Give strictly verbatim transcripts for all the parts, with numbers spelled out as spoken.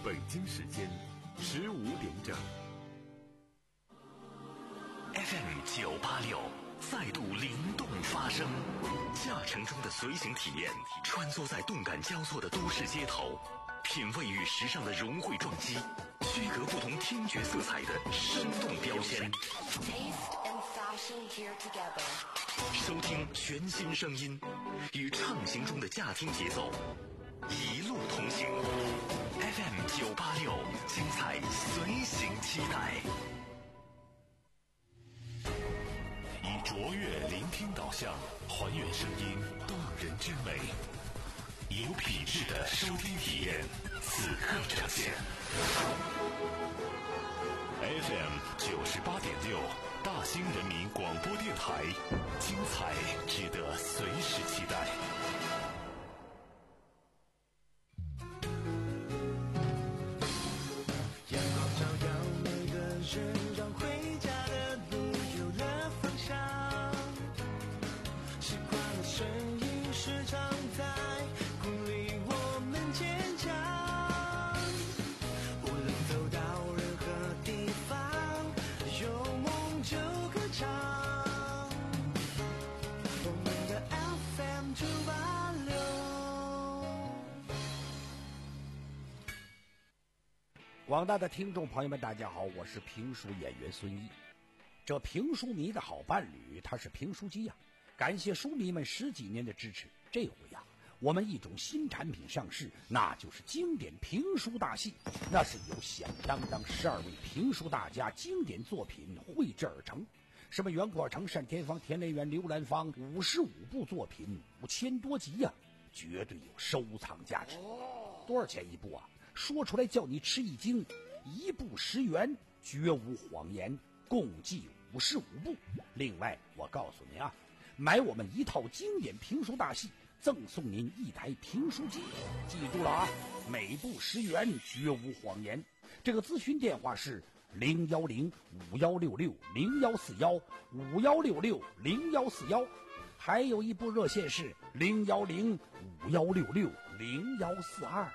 北京时间十五点整。 F M 九八六再度灵动发声，驾乘中的随行体验，穿梭在动感交错的都市街头，品味与时尚的融汇撞击，区隔不同听觉色彩的生动标签。收听全新声音，与畅行中的驾听节奏，一路同行。F M 九八六，精彩随行期待。 以卓越聆听导向，还原声音动人之美，有品质的收听体验，此刻呈现。F M 九十八点六，大兴人民广播电台，精彩值得随时期待。 阳光照耀每个人，让回家的路有了方向。习惯的声音时常在鼓励我们坚强。无论走到任何地方，有梦就歌唱。我们的 F M 九八六。 广大的听众朋友们，大家好，我是评书演员孙一。这评书迷的好伴侣，他是评书机呀、啊！感谢书迷们十几年的支持。这回呀、啊，我们一种新产品上市，那就是经典评书大戏。那是由响当当十二位评书大家经典作品绘制而成，什么袁阔成、单田芳、田连元、刘兰芳，五十五部作品，五千多集呀、啊，绝对有收藏价值。多少钱一部啊？说出来叫你吃一惊，一部十元，绝无谎言，共计五十五部。另外我告诉您啊，买我们一套经典评书大戏，赠送您一台评书机。记住了啊，每部十元，绝无谎言。这个咨询电话是零幺零五幺六六零幺四幺五幺六六零幺四幺，还有一部热线是零幺零五幺六六零幺四二。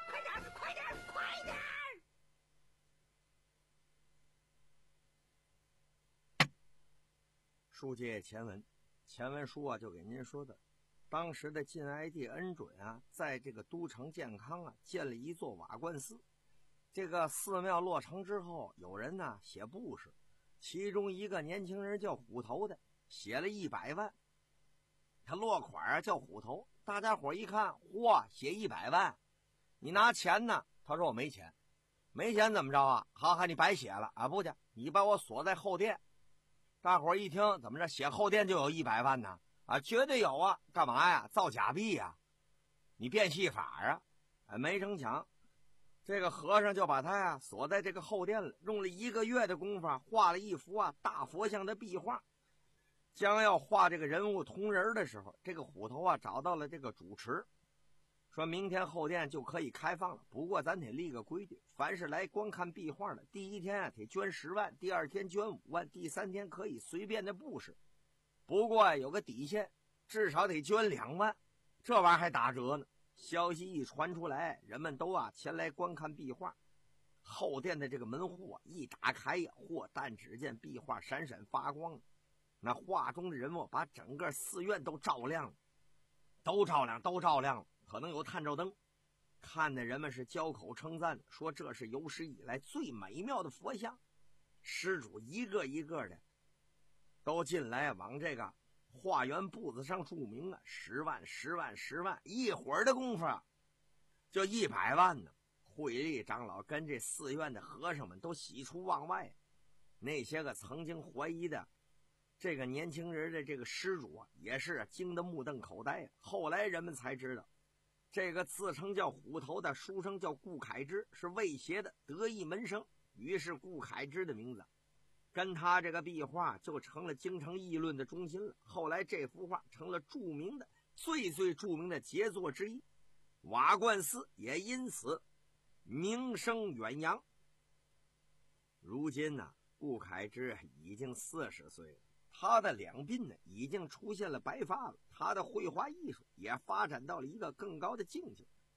书接前文，前文书啊就给您说的，当时的晋哀帝恩准啊，在这个都城建康啊建了一座瓦罐寺。这个寺庙落成之后，有人呢写布施，其中一个年轻人叫虎头的，写了一百万。他落款啊叫虎头，大家伙一看，嚯，写一百万，你拿钱呢？他说我没钱，没钱怎么着啊？好好，你白写了啊！不去，你把我锁在后殿。大伙一听，怎么着写后殿就有一百万呢？啊，绝对有啊！干嘛呀？造假币呀！你变戏法啊！哎，没成想，这个和尚就把他呀锁在这个后殿了，用了一个月的功夫啊，画了一幅啊大佛像的壁画。将要画这个人物同人的时候，这个虎头啊找到了这个主持，说明天后殿就可以开放了，不过咱得立个规矩，凡是来观看壁画的，第一天啊得捐十万，第二天捐五万，第三天可以随便的布施，不过、啊、有个底线，至少得捐两万，这玩意儿还打折呢。消息一传出来，人们都啊前来观看壁画。后殿的这个门户啊一打开呀，嚯，但只见壁画闪闪发光，那画中的人物把整个寺院都照亮了，都照亮，都照亮了。可能有探照灯，看的人们是交口称赞，说这是有史以来最美妙的佛像。施主一个一个的都进来往这个化缘簿子上注明啊，十万十万十万，一会儿的功夫啊就一百万呢。慧立长老跟这寺院的和尚们都喜出望外，那些个曾经怀疑的这个年轻人的这个施主啊，也是惊得目瞪口呆。后来人们才知道，这个自称叫虎头的书生叫顾恺之，是魏协的得意门生，于是顾恺之的名字跟他这个壁画就成了京城议论的中心了。后来这幅画成了著名的最最著名的杰作之一，瓦罐寺也因此名声远扬。如今呢、啊，顾恺之已经四十岁了，他的两鬓呢已经出现了白发了，他的绘画艺术也发展到了一个更高的境界。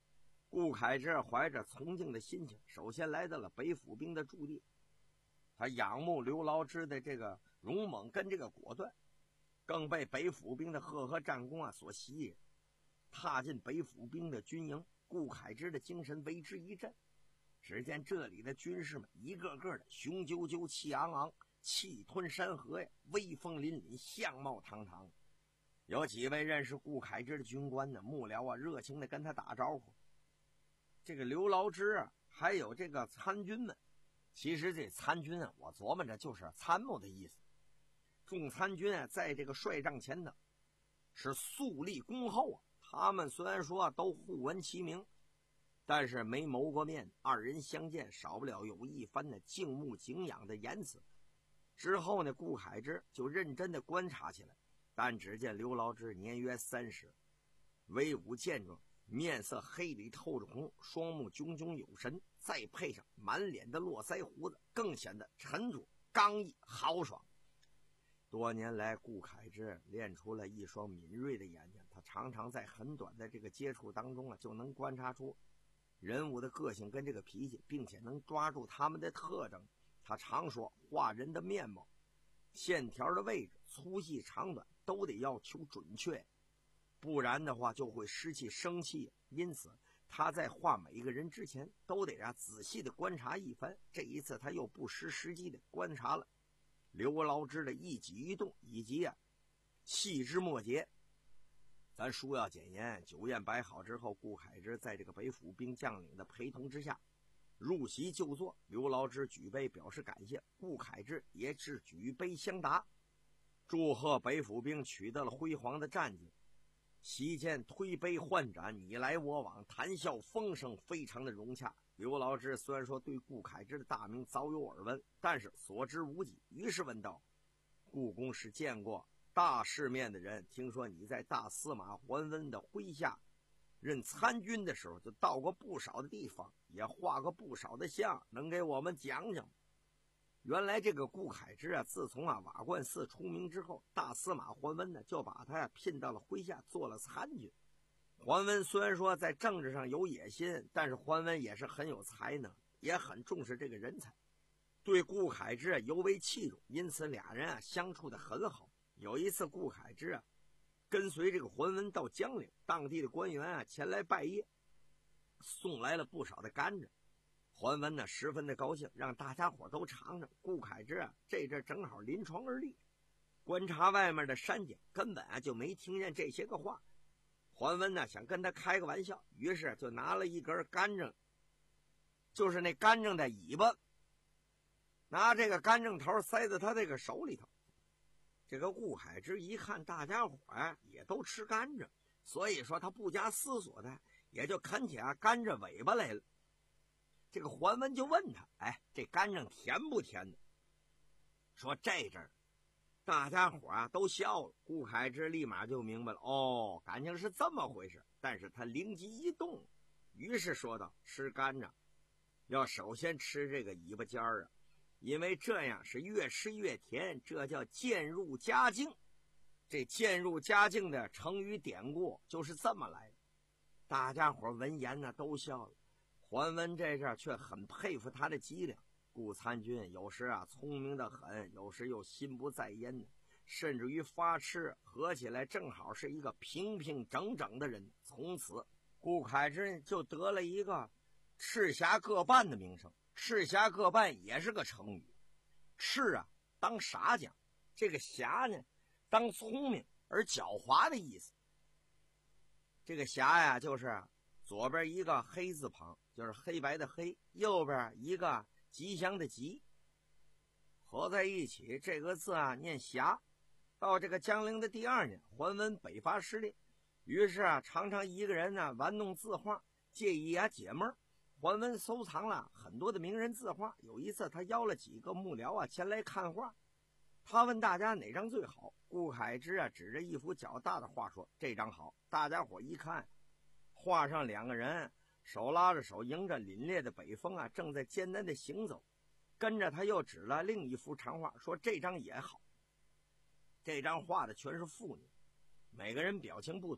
顾恺之怀着崇敬的心情，首先来到了北府兵的驻地。他仰慕刘牢之的这个勇猛跟这个果断，更被北府兵的赫赫战功啊所吸引。踏进北府兵的军营，顾恺之的精神为之一振。只见这里的军士们一个个的雄赳赳气昂昂，气吞山河呀，威风凛凛，相貌堂堂。有几位认识顾恺之的军官呢，幕僚啊热情的跟他打招呼。这个刘牢之啊还有这个参军们，其实这参军啊我琢磨着就是参谋的意思。众参军啊在这个帅帐前头是肃立恭候啊，他们虽然说都互闻其名，但是没谋过面，二人相见少不了有一番的敬慕敬仰的言辞。之后呢，顾恺之就认真的观察起来。但只见刘牢之年约三十，威武健壮，面色黑里透着红，双目炯炯有神，再配上满脸的络腮胡子，更显得沉着刚毅豪爽。多年来，顾恺之练出了一双敏锐的眼睛，他常常在很短的这个接触当中啊，就能观察出人物的个性跟这个脾气，并且能抓住他们的特征。他常说，画人的面貌、线条的位置、粗细长短都得要求准确，不然的话就会失去生气。因此他在画每一个人之前都得让仔细的观察一番。这一次他又不失时机的观察了刘牢之的一举一动，以及啊细枝末节。咱书要简言，酒宴摆好之后，顾恺之在这个北府兵将领的陪同之下入席就坐。刘牢之举杯表示感谢，顾恺之也是举杯相答，祝贺北府兵取得了辉煌的战绩。席间推杯换盏，你来我往，谈笑风生，非常的融洽。刘牢之虽然说对顾恺之的大名早有耳闻，但是所知无几，于是问道：顾公是见过大世面的人，听说你在大司马桓温的麾下任参军的时候就到过不少的地方，也画过不少的像，能给我们讲讲吗？原来这个顾恺之啊，自从啊瓦罐寺出名之后，大司马桓温呢就把他呀聘到了麾下做了参军。桓温虽然说在政治上有野心，但是桓温也是很有才能，也很重视这个人才，对顾恺之啊尤为器重，因此俩人啊相处的很好。有一次顾恺之啊跟随这个桓温到江陵，当地的官员啊前来拜谒，送来了不少的甘蔗。桓温呢十分的高兴，让大家伙都尝尝。顾恺之啊这阵正好临床而立，观察外面的山景，根本啊就没听见这些个话。桓温呢想跟他开个玩笑，于是就拿了一根甘蔗，就是那甘蔗的尾巴，拿这个甘蔗头塞在他这个手里头。这个顾恺之一看大家伙啊也都吃甘蔗，所以说他不加思索的也就啃起啊甘蔗尾巴来了。这个桓温就问他：哎，这甘蔗甜不甜的？说这阵儿大家伙啊都笑了。顾恺之立马就明白了，哦，感情是这么回事。但是他灵机一动，于是说道：吃甘蔗要首先吃这个尾巴尖儿啊，因为这样是越吃越甜，这叫渐入佳境。这渐入佳境的成语典故就是这么来的。大家伙闻言呢都笑了。桓温这阵却很佩服他的机灵。顾参军有时啊聪明的很，有时又心不在焉的，甚至于发痴，合起来正好是一个平平整整的人。从此顾恺之就得了一个赤霞各半的名声。赤霞各半也是个成语，赤啊当傻讲，这个霞呢当聪明而狡猾的意思。这个霞呀就是左边一个黑字旁，就是黑白的黑，右边一个吉祥的吉，合在一起这个字啊念霞。到这个江陵的第二年，桓温北伐失利，于是啊常常一个人呢玩弄字画，借以啊解闷。桓温收藏了很多的名人字画，有一次他邀了几个幕僚啊前来看画，他问大家哪张最好。顾恺之啊指着一幅较大的画说：这张好。大家伙一看，画上两个人手拉着手，迎着凛冽的北风啊正在艰难的行走。跟着他又指了另一幅长画说：这张也好。这张画的全是妇女，每个人表情不同，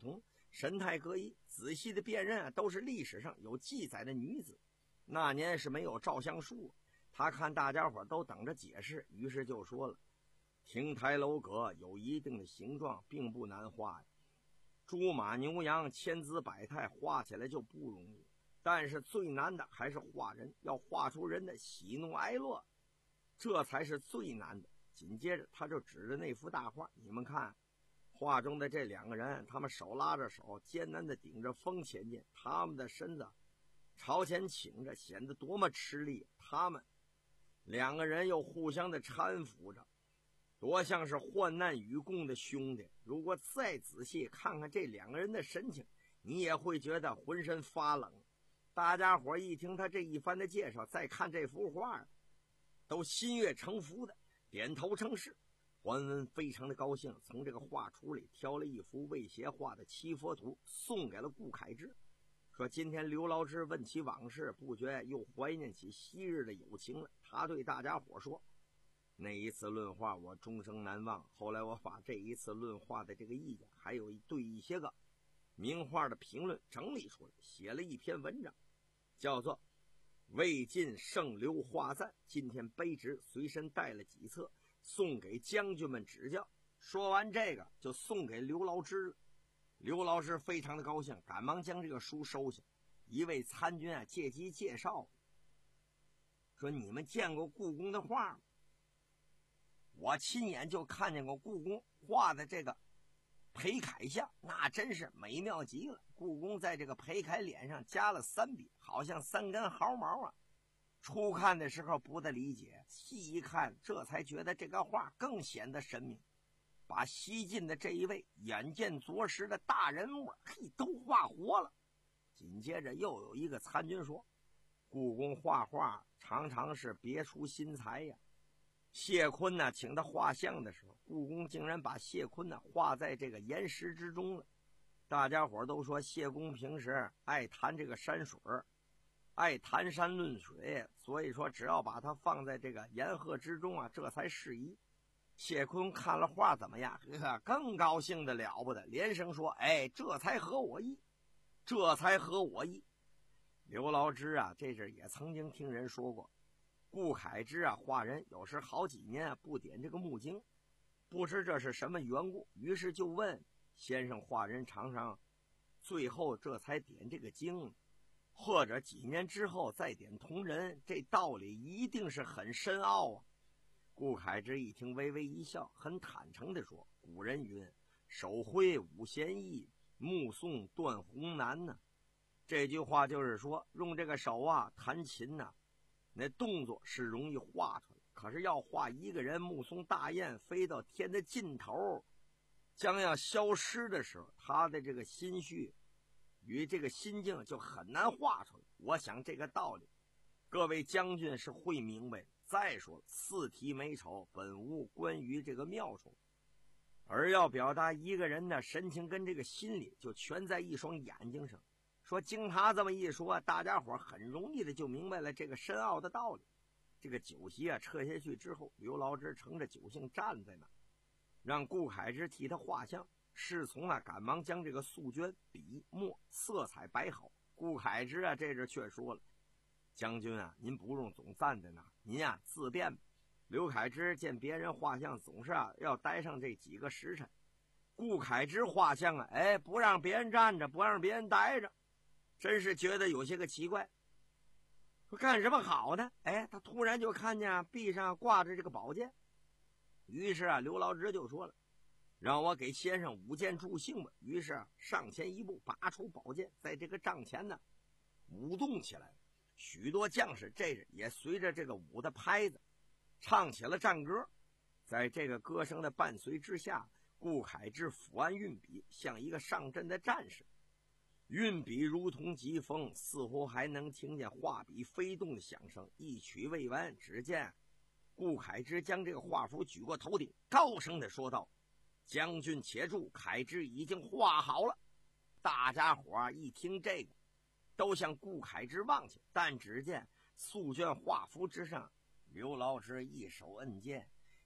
神态各异，仔细的辨认啊，都是历史上有记载的女子。那年是没有照相术，他看大家伙都等着解释，于是就说了：亭台楼阁有一定的形状，并不难画呀。猪马牛羊千姿百态，画起来就不容易，但是最难的还是画人，要画出人的喜怒哀乐，这才是最难的。紧接着他就指着那幅大画，你们看画中的这两个人，他们手拉着手，艰难地顶着风前进，他们的身子朝前倾着，显得多么吃力。他们两个人又互相的搀扶着，多像是患难与共的兄弟。如果再仔细看看这两个人的神情，你也会觉得浑身发冷。大家伙一听他这一番的介绍，再看这幅画，都心悦诚服的点头称是。桓温非常的高兴，从这个画橱里挑了一幅魏协画的七佛图，送给了顾恺之，说今天刘牢之问起往事，不觉又怀念起昔日的友情了。他对大家伙说，那一次论画我终生难忘，后来我把这一次论画的这个意见，还有对一些个名画的评论整理出来，写了一篇文章，叫做魏晋圣刘画赞。今天卑职随身带了几册，送给将军们指教。说完这个就送给刘牢之了。刘牢之非常的高兴，赶忙将这个书收下。一位参军啊借机介绍说，你们见过故宫的画吗？我亲眼就看见过故宫画的这个裴楷像，那真是美妙极了。故宫在这个裴楷脸上加了三笔，好像三根毫毛啊。初看的时候不得理解，细一看这才觉得这个画更显得神秘，把西晋的这一位远见卓识的大人物嘿都画活了。紧接着又有一个参军说，故宫画画常常是别出心裁呀。谢坤呢请他画像的时候，故宫竟然把谢坤呢画在这个岩石之中了。大家伙都说谢公平时爱谈这个山水，爱谈山论水，所以说只要把它放在这个岩壑之中啊，这才适宜。谢坤看了画怎么样？更高兴的了不得，连声说：“哎，这才合我意，这才合我意。”刘牢之啊，这阵也曾经听人说过，顾恺之啊画人有时好几年啊不点这个木经，不知这是什么缘故，于是就问先生画人常常最后这才点这个经，或者几年之后再点同人，这道理一定是很深奥啊。顾恺之一听微微一笑，很坦诚地说，古人云，手挥五弦易，目送断鸿难呢。这句话就是说，用这个手啊弹琴呢、啊，那动作是容易画出来，可是要画一个人目送大雁飞到天的尽头，将要消失的时候，他的这个心绪与这个心境就很难画出来。我想这个道理各位将军是会明白的。再说四体美丑本无关于这个妙处，而要表达一个人的神情跟这个心理，就全在一双眼睛上。说经他这么一说，大家伙很容易的就明白了这个深奥的道理。这个酒席啊撤下去之后，刘牢之乘着酒兴站在那，让顾恺之替他画像。侍从啊赶忙将这个素绢、笔、墨、色彩摆好。顾恺之啊这阵却说了，将军啊，您不用总站在那，您啊自便吧。刘恺之见别人画像总是啊要待上这几个时辰，顾恺之画像啊，哎，不让别人站着，不让别人待着，真是觉得有些个奇怪。说干什么好呢？哎，他突然就看见壁上挂着这个宝剑，于是啊，刘牢之就说了，让我给先生舞剑助兴吧。于是啊，上前一步，拔出宝剑，在这个帐前呢舞动起来。许多将士这时也随着这个舞的拍子唱起了战歌。在这个歌声的伴随之下，顾恺之抚按运笔，像一个上阵的战士，运笔如同疾风，似乎还能听见画笔飞动的响声。一曲未完，只见顾恺之将这个画幅举过头顶，高声的说道，将军且住，恺之已经画好了。大家伙一听这个都向顾恺之望去，但只见素绢画幅之上，刘牢之一手摁剑，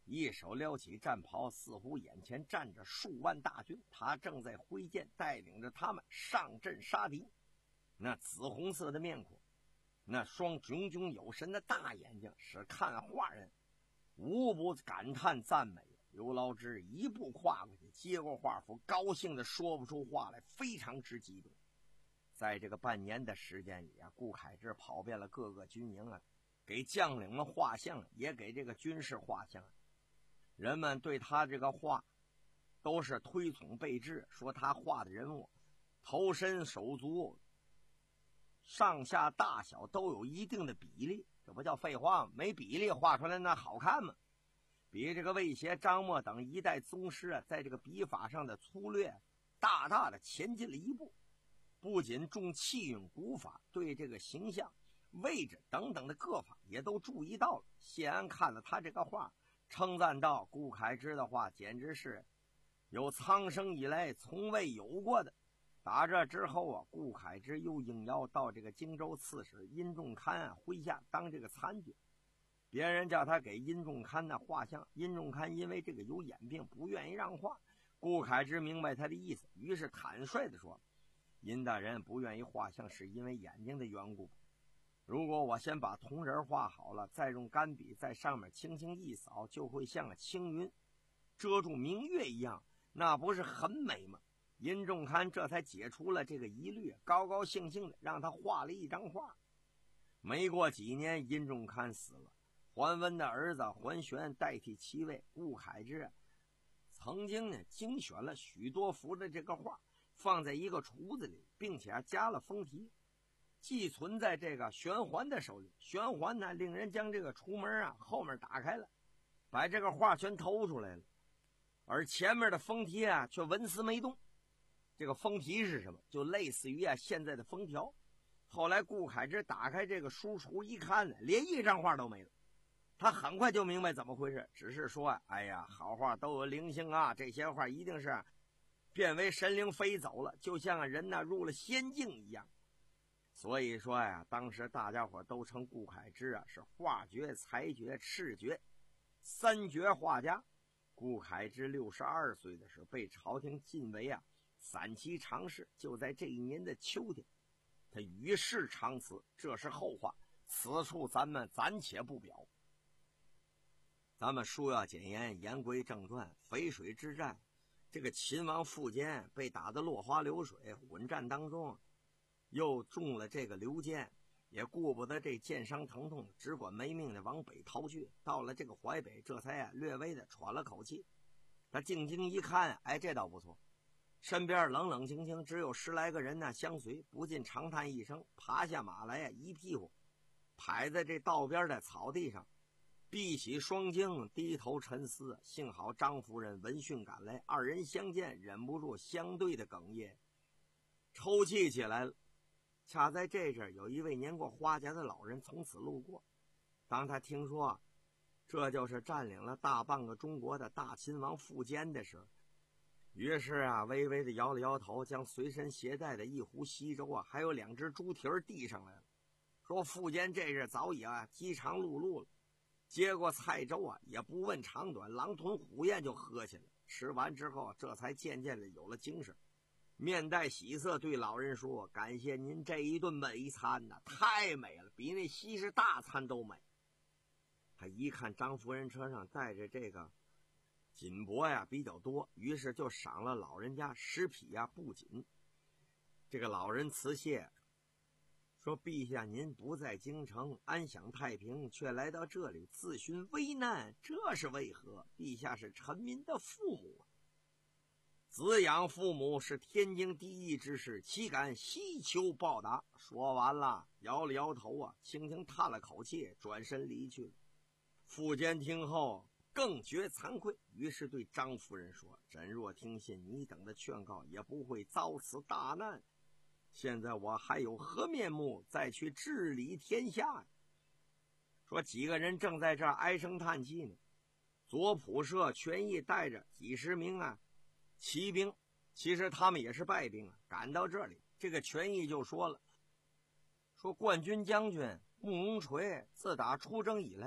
一手撩起战袍，似乎眼前站着数万大军，他正在挥剑带领着他们上阵杀敌。那紫红色的面孔，那双炯炯有神的大眼睛，使看画人无不感叹赞美。刘牢之一步跨过去，接过画符，高兴的说不出话来，非常之激动。在这个半年的时间里啊，顾恺之跑遍了各个军营啊，给将领们画像，也给这个军事画像。人们对他这个画都是推崇备至，说他画的人物头身手足上下大小都有一定的比例，这不叫废话吗？没比例画出来那好看吗？比这个魏协、张默等一代宗师啊，在这个笔法上的粗略大大的前进了一步。不仅重气韵古法，对这个形象位置等等的各法也都注意到了。谢安看了他这个画，称赞道：顾恺之的画简直是有苍生以来从未有过的。打这之后啊，顾恺之又应邀到这个荆州刺史殷仲堪啊麾下当这个参军。别人叫他给殷仲堪的画像，殷仲堪因为这个有眼病不愿意让画。顾恺之明白他的意思，于是坦率地说：殷大人不愿意画像是因为眼睛的缘故，如果我先把铜人画好了，再用干笔在上面轻轻一扫，就会像个青云遮住明月一样，那不是很美吗？殷仲堪这才解除了这个疑虑，高高兴兴的让他画了一张画。没过几年，殷仲堪死了，桓温的儿子桓玄代替其位。顾恺之曾经呢精选了许多幅的这个画，放在一个橱子里，并且加了封题，寄存在这个玄桓的手里。玄桓呢令人将这个橱门啊后面打开了，把这个画全偷出来了，而前面的封题啊却纹丝没动。这个封题是什么？就类似于啊现在的封条。后来顾恺之打开这个书橱一看呢，连一张画都没了。他很快就明白怎么回事，只是说哎呀，好画都有灵性啊，这些画一定是变为神灵飞走了，就像人呢入了仙境一样。所以说呀，当时大家伙都称顾恺之啊是画绝、才绝、赤绝三绝画家。顾恺之六十二岁的时候被朝廷晋为啊散骑常侍，就在这一年的秋天，他与世长辞，这是后话，此处咱们暂且不表。咱们书要简言，言归正传。淝水之战，这个秦王苻坚被打得落花流水，混战当中又中了这个流箭，也顾不得这箭伤疼痛，只管没命的往北逃去。到了这个淮北，这才啊略微的喘了口气。他定睛一看，哎，这倒不错，身边冷冷清清，只有十来个人呢相随，不禁长叹一声，爬下马来啊，一屁股拍在这道边的草地上，闭起双睛，低头沉思。幸好张夫人闻讯赶来，二人相见，忍不住相对的哽咽，抽泣起来了。恰在这阵，有一位年过花甲的老人从此路过。当他听说这就是占领了大半个中国的大秦王苻坚的时候，于是啊微微的摇了摇头，将随身携带的一壶稀粥啊还有两只猪蹄儿递上来了，说苻坚这日早已啊饥肠辘辘了，接过菜粥啊也不问长短，狼吞虎咽就喝起来。吃完之后，这才渐渐的有了精神，面带喜色对老人说：感谢您这一顿美餐呐、啊，太美了，比那西式大餐都美。他一看张夫人车上带着这个锦帛呀比较多，于是就赏了老人家十匹呀布锦。这个老人辞谢说：陛下您不在京城安享太平，却来到这里自寻危难，这是为何？陛下是臣民的父母啊，子养父母是天经地义之事，岂敢希求报答？说完了，摇了摇头啊，轻轻叹了口气，转身离去了。苻坚听后更觉惭愧，于是对张夫人说：朕若听信你等的劝告，也不会遭此大难。现在我还有何面目再去治理天下？说几个人正在这儿唉声叹气呢，左仆射权益带着几十名啊骑兵，其实他们也是败兵啊，赶到这里，这个权益就说了，说冠军将军慕容垂自打出征以来，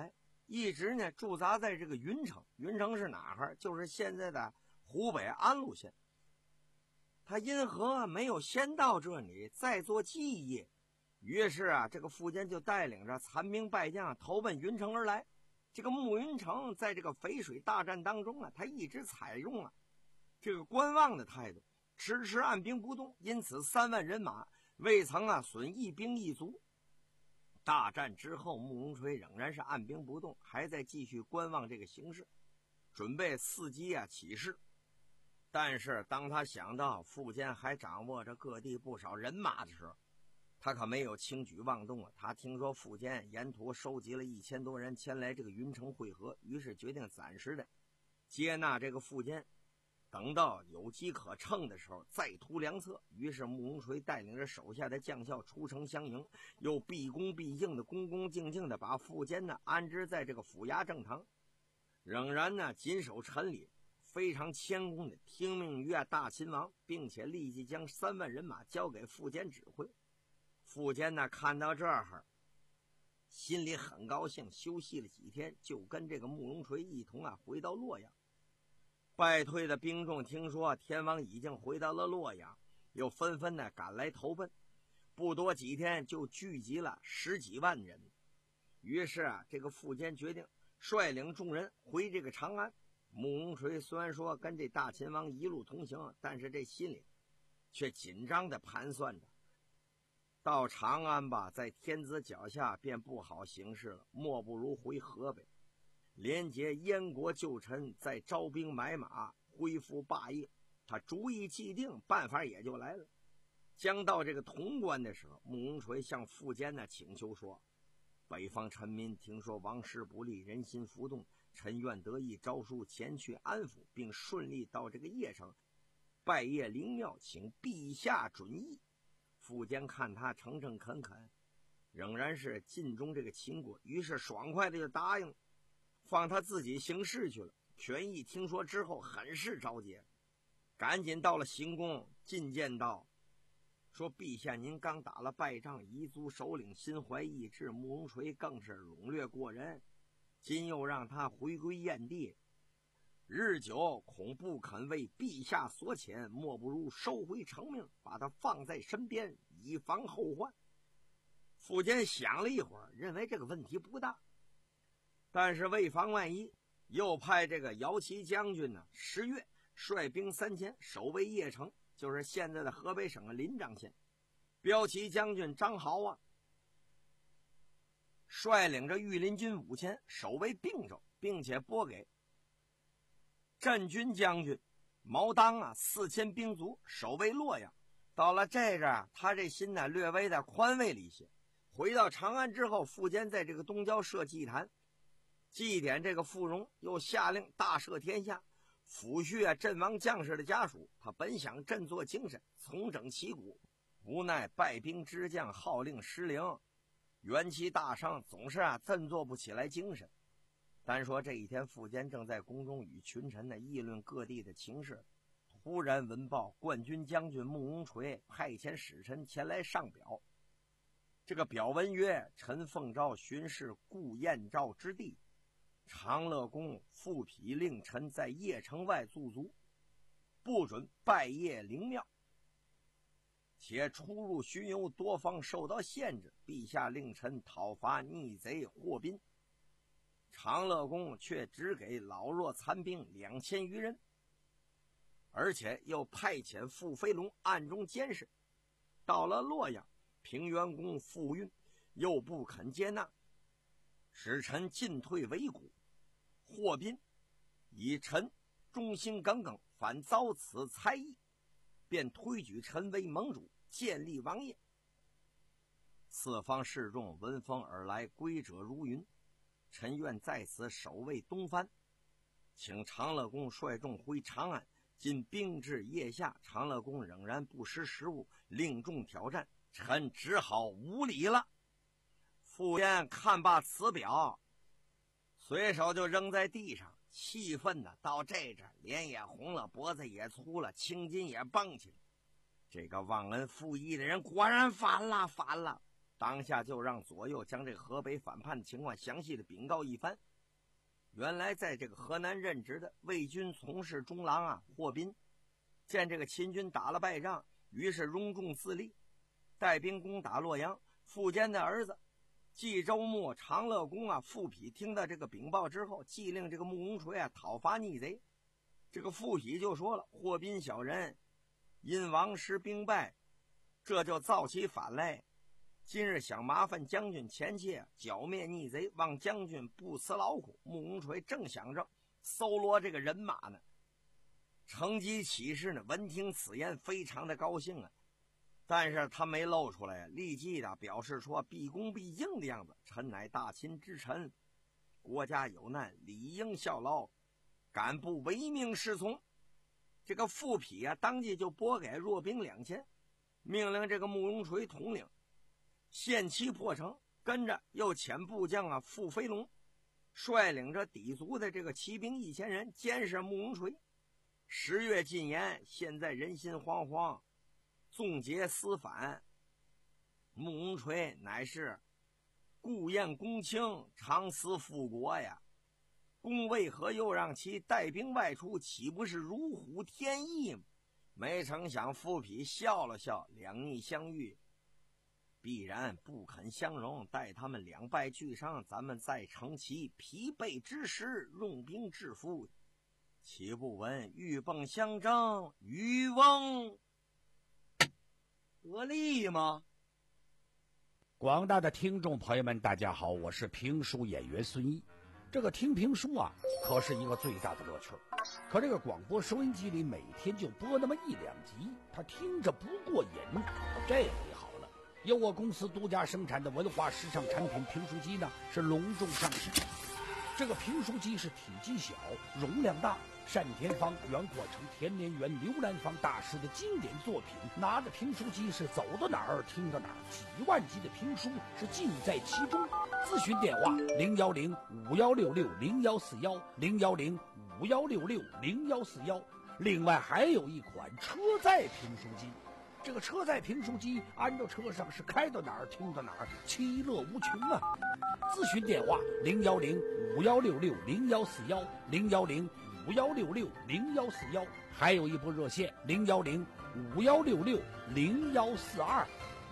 一直呢驻扎在这个云城。云城是哪儿？就是现在的湖北安陆县。他因何没有先到这里再做记业？于是啊，这个苻坚就带领着残兵败将投奔云城而来。这个慕云城在这个淝水大战当中啊，他一直采用了这个观望的态度，迟迟按兵不动，因此三万人马未曾啊损一兵一卒。大战之后，慕容垂仍然是按兵不动，还在继续观望这个形势，准备伺机啊起事。但是当他想到苻坚还掌握着各地不少人马的时候，他可没有轻举妄动啊。他听说苻坚沿途收集了一千多人前来这个云城会合，于是决定暂时的接纳这个苻坚，等到有机可乘的时候再图良策。于是慕容垂带领着手下的将校出城相迎，又毕恭毕敬的恭恭敬敬的把苻坚呢安置在这个府衙正堂，仍然呢谨守臣礼，非常谦恭的听命于大秦王，并且立即将三万人马交给苻坚指挥。苻坚呢看到这儿心里很高兴，休息了几天，就跟这个慕容垂一同啊回到洛阳。败退的兵众听说天王已经回到了洛阳，又纷纷的赶来投奔，不多几天就聚集了十几万人。于是啊，这个苻坚决定率领众人回这个长安。慕容垂虽然说跟这大秦王一路同行，但是这心里却紧张的盘算着，到长安吧，在天子脚下便不好行事了，莫不如回河北，连结燕国旧臣，再招兵买马，恢复霸业。他主意既定，办法也就来了。将到这个潼关的时候，慕容垂向苻坚呢请求说，北方臣民听说王室不利，人心浮动，臣愿得以诏书前去安抚，并顺利到这个邺城拜谒灵庙，请陛下准意。苻坚看他诚诚恳恳，仍然是尽忠这个秦国，于是爽快的就答应了，放他自己行事去了。权益听说之后很是着急，赶紧到了行宫觐见道，说陛下您刚打了败仗，彝族首领心怀异志，慕容垂更是掳掠过人，今又让他回归燕地，日久恐不肯为陛下所遣，莫不如收回成命，把他放在身边，以防后患。苻坚想了一会儿，认为这个问题不大，但是为防万一，又派这个骠骑将军呢十月率兵三千守卫邺城，就是现在的河北省的临漳县。骠骑将军张豪啊率领着御林军五千守卫并州，并且拨给镇军将军毛当啊四千兵卒守卫洛阳。到了这个啊，他这心呢略微的宽慰了一些。回到长安之后，苻坚在这个东郊设祭坛，祭奠这个苻融，又下令大赦天下，抚恤啊阵亡将士的家属。他本想振作精神，重整旗鼓，无奈败兵之将号令失灵，元气大伤，总是啊振作不起来精神。单说这一天，苻坚正在宫中与群臣呢议论各地的情势，突然闻报冠军将军慕容垂派遣使臣前来上表。这个表文曰：臣奉诏巡视顾燕赵之地，长乐宫复批令臣在邺城外驻足，不准拜谒灵庙，且出入巡游多方受到限制。陛下令臣讨伐逆贼祸宾，长乐宫却只给老弱残兵两千余人，而且又派遣傅飞龙暗中监视。到了洛阳，平原公傅运又不肯接纳，使臣进退维谷。霍宾以臣忠心耿耿，反遭此猜疑，便推举臣为盟主，建立王业。四方士众闻风而来，归者如云。臣愿在此守卫东藩，请长乐宫率众回长安。今兵至腋下，长乐宫仍然不识时务，令众挑战，臣只好无礼了。苻坚看罢此表，随手就扔在地上，气愤的到这阵脸也红了，脖子也粗了，青筋也蹦起来。这个忘恩负义的人果然反了反了，当下就让左右将这河北反叛的情况详细的禀告一番。 原来在这个河南任职的魏军从事中郎啊霍斌，见这个秦军打了败仗，于是隆重自立，带兵攻打洛阳。苻坚的儿子冀州牧长乐公啊傅丕听到这个禀报之后，既令这个穆永垂啊讨伐逆贼。这个傅丕就说了，霍斌小人因王师兵败，这就造起反来，今日想麻烦将军前去剿灭逆贼，望将军不辞劳苦。穆永垂正想着搜罗这个人马呢，乘机起事呢，闻听此言非常的高兴啊，但是他没露出来，立即的表示说毕恭毕敬的样子。臣乃大秦之臣，国家有难，理应效劳，敢不唯命是从。这个傅丕啊，当即就拨给弱兵两千，命令这个穆永垂统领，限期破城。跟着又遣部将啊傅飞龙率领着氐族的这个骑兵一千人监视穆永垂。十月禁言，现在人心惶惶，纵结思反。穆永垂乃是顾宴公卿，常思复国呀，公为何又让其带兵外出，岂不是如虎添翼吗？没成想傅丕笑了笑，两逆相遇，必然不肯相容，待他们两败俱伤，咱们再乘其疲惫之时，用兵制服。岂不闻鹬蚌相争，渔翁得利吗？ 广大的听众朋友们，大家好，我是评书演员孙一。这个听评书啊，可是一个最大的乐趣。可这个广播收音机里每天就播那么一两集，他听着不过瘾。这回好了，由我公司独家生产的文化时尚产品评书机呢，是隆重上市。这个评书机是体积小，容量大，单田芳、袁阔成、田连元、刘兰芳大师的经典作品，拿着评书机是走到哪儿听到哪儿，几万集的评书是尽在其中。咨询电话零幺零五幺六六零幺四幺零幺零五幺六六零幺四幺。另外还有一款车载评书机，这个车载评书机安到车上是开到哪儿听到哪儿，其乐无穷啊！咨询电话零幺零五幺六六零幺四幺零幺零五幺六六零幺四幺，还有一部热线零幺零五幺六六零幺四二。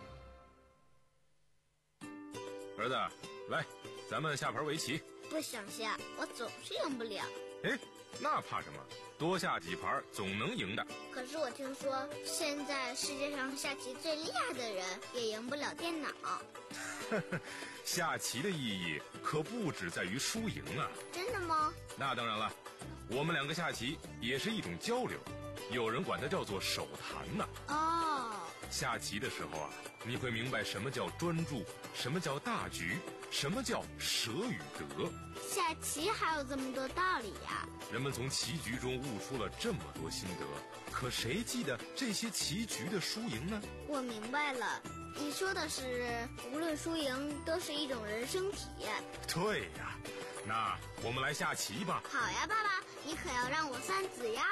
儿子，来，咱们下盘围棋。 不想下，我总是赢不了。 哎，那怕什么？多下几盘总能赢的。 可是我听说，现在世界上下棋最厉害的人也赢不了电脑。 下棋的意义可不只在于输赢啊！ 真的吗？ 那当然了，我们两个下棋也是一种交流，有人管它叫做手谈呢。 哦， 下棋的时候啊，你会明白什么叫专注，什么叫大局，什么叫舍与得。 下棋还有这么多道理呀！ 人们从棋局中悟出了这么多心得，可谁记得这些棋局的输赢呢？ 我明白了，你说的是无论输赢都是一种人生体验。 对呀，那我们来下棋吧。 好呀，爸爸，你可要让我三子呀。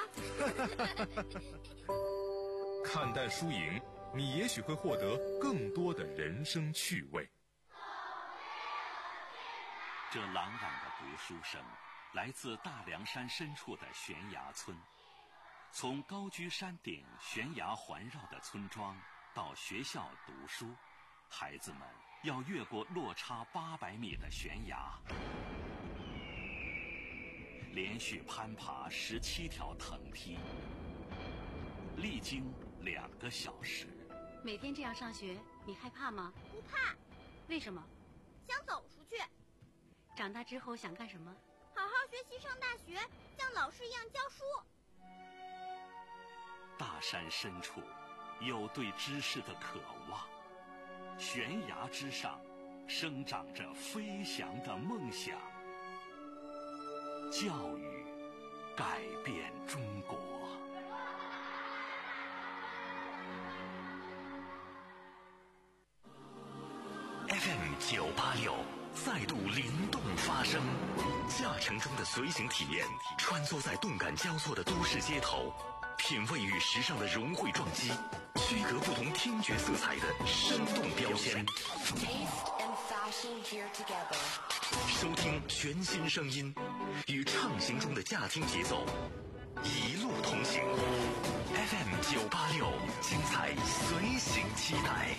看淡输赢，你也许会获得更多的人生趣味。 这朗朗的读书声来自大凉山深处的悬崖村。从高居山顶悬崖环绕的村庄到学校读书，孩子们要越过落差八百米的悬崖，连续攀爬十七条藤梯，历经两个小时。 每天这样上学，你害怕吗？ 不怕。 为什么？ 想走出去。 长大之后想干什么？ 好好学习，上大学，像老师一样教书。 大山深处有对知识的渴望，悬崖之上生长着飞翔的梦想。教育改变中国。F M 九八六再度灵动发声，驾乘中的随行体验，穿梭在动感交错的都市街头，品味与时尚的融汇撞击，区隔不同听觉色彩的生动标签。 收听全新声音，与畅行中的驾听节奏一路同行。F M 九八六，精彩随行期待。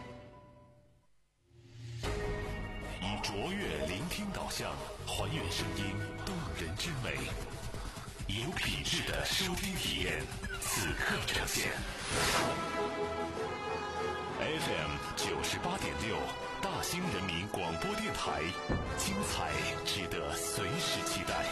以卓越聆听导向，还原声音动人之美，有品质的收听体验，此刻呈现。F M 九十八点六，大兴人民广播电台，精彩值得随时期待。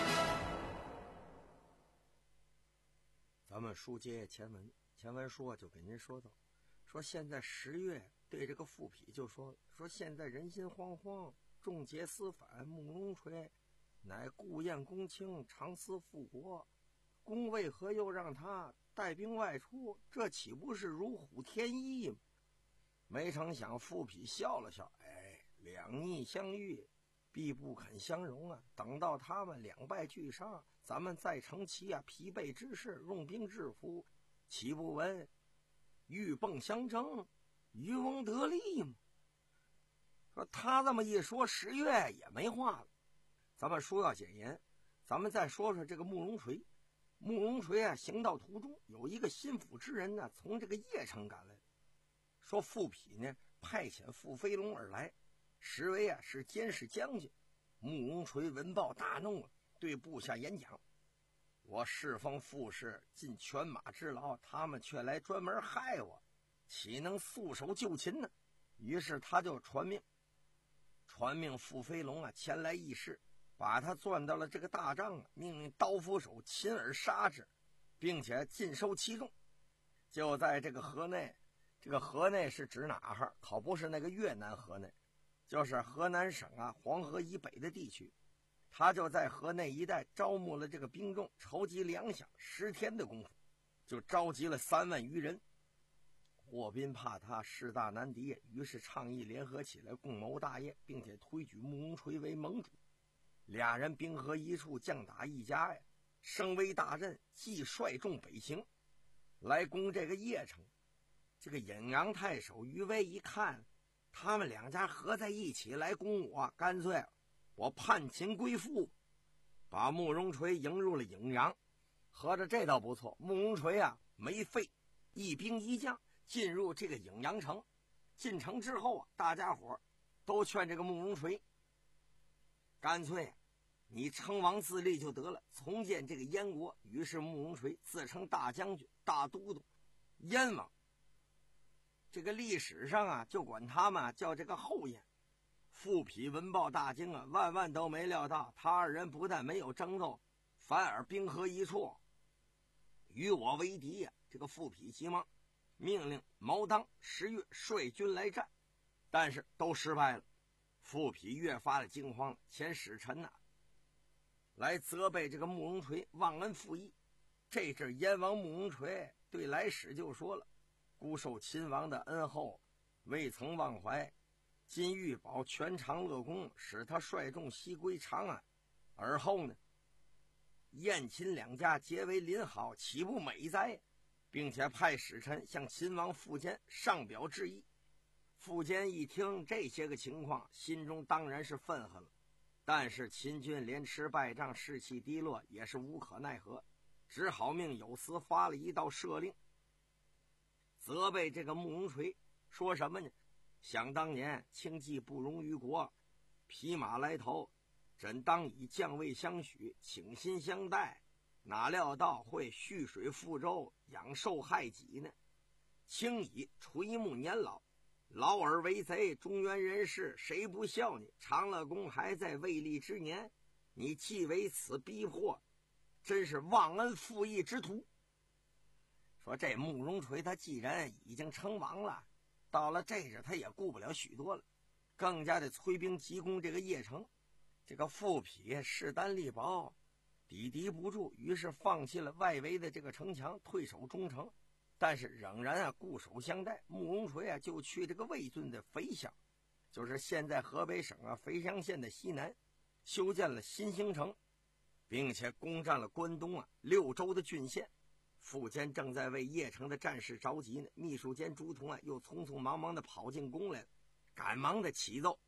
咱们书接前文，前文书啊就给您说到，说现在十月对这个富痞就说说现在人心惶惶，众皆思反，慕容垂乃故宴公卿，常思复国，公为何又让他带兵外出？这岂不是如虎添翼吗？没成想富痞笑了笑，哎，两逆相遇，必不肯相容啊！等到他们两败俱伤，咱们再乘其啊疲惫之势，用兵制服，岂不闻鹬蚌相争，渔翁得利吗？说他这么一说，十月也没话了。咱们书要简言，咱们再说说这个慕容垂。慕容垂啊，行到途中，有一个心腹之人呢，从这个邺城赶来，说富痞呢派遣傅飞龙而来，实为啊是监视将军。慕容垂闻报大怒了，对部下演讲：我侍奉傅氏尽犬马之劳，他们却来专门害我，岂能束手就擒呢？于是他就传命，传命傅飞龙啊前来议事，把他攥到了这个大帐啊，命令刀斧手擒而杀之，并且尽收其众。就在这个河内，这个河内是指哪哈？可不是那个越南河内，就是河南省啊黄河以北的地区。他就在河内一带招募了这个兵众，筹集粮饷，十天的功夫就召集了三万余人。霍宾怕他势大难敌，于是倡议联合起来共谋大业，并且推举慕容垂为盟主。俩人兵合一处，将打一家呀，声威大振，即率众北行，来攻这个邺城。这个隐阳太守于威一看，他们两家合在一起来攻我，干脆我叛秦归附，把慕容垂迎入了颍阳。合着这倒不错，慕容垂啊没废，一兵一将进入这个颍阳城。进城之后啊，大家伙都劝这个慕容垂，干脆你称王自立就得了，重建这个燕国。于是慕容垂自称大将军、大都督、燕王。这个历史上啊就管他们、啊、叫这个后燕。富痞闻报大惊啊，万万都没料到他二人不但没有争斗，反而兵合一处，与我为敌呀、啊！这个富痞急忙命令毛当、十月率军来战，但是都失败了。富痞越发的惊慌了，遣使臣呐、啊、来责备这个慕容垂忘恩负义。这阵燕王慕容垂对来使就说了：孤受秦王的恩厚，未曾忘怀，今欲保全长乐功，使他率众西归长安，而后呢燕秦两家结为邻好，岂不美哉？并且派使臣向秦王苻坚上表致意。苻坚一听这些个情况，心中当然是愤恨了，但是秦军连吃败仗，士气低落，也是无可奈何，只好命有司发了一道赦令，责备这个慕容垂，说什么呢？想当年轻骑不容于国，匹马来投，怎当以将位相许，倾心相待，哪料到会蓄水覆舟，养兽害己呢？轻以垂暮年老，劳而为贼，中原人士谁不笑你？长乐宫还在未立之年，你既为此逼迫，真是忘恩负义之徒。说这慕容垂他既然已经称王了，到了这日他也顾不了许多了，更加的催兵急攻这个邺城。这个富痞势单力薄，抵敌不住，于是放弃了外围的这个城墙，退守中城。但是仍然啊固守相待。慕容垂啊就去这个魏郡的肥乡，就是现在河北省啊肥乡县的西南，修建了新兴城，并且攻占了关东啊六州的郡县。苻坚正在为邺城的战事着急呢，秘书监朱仝啊又匆匆忙忙的跑进宫来了，赶忙的启奏，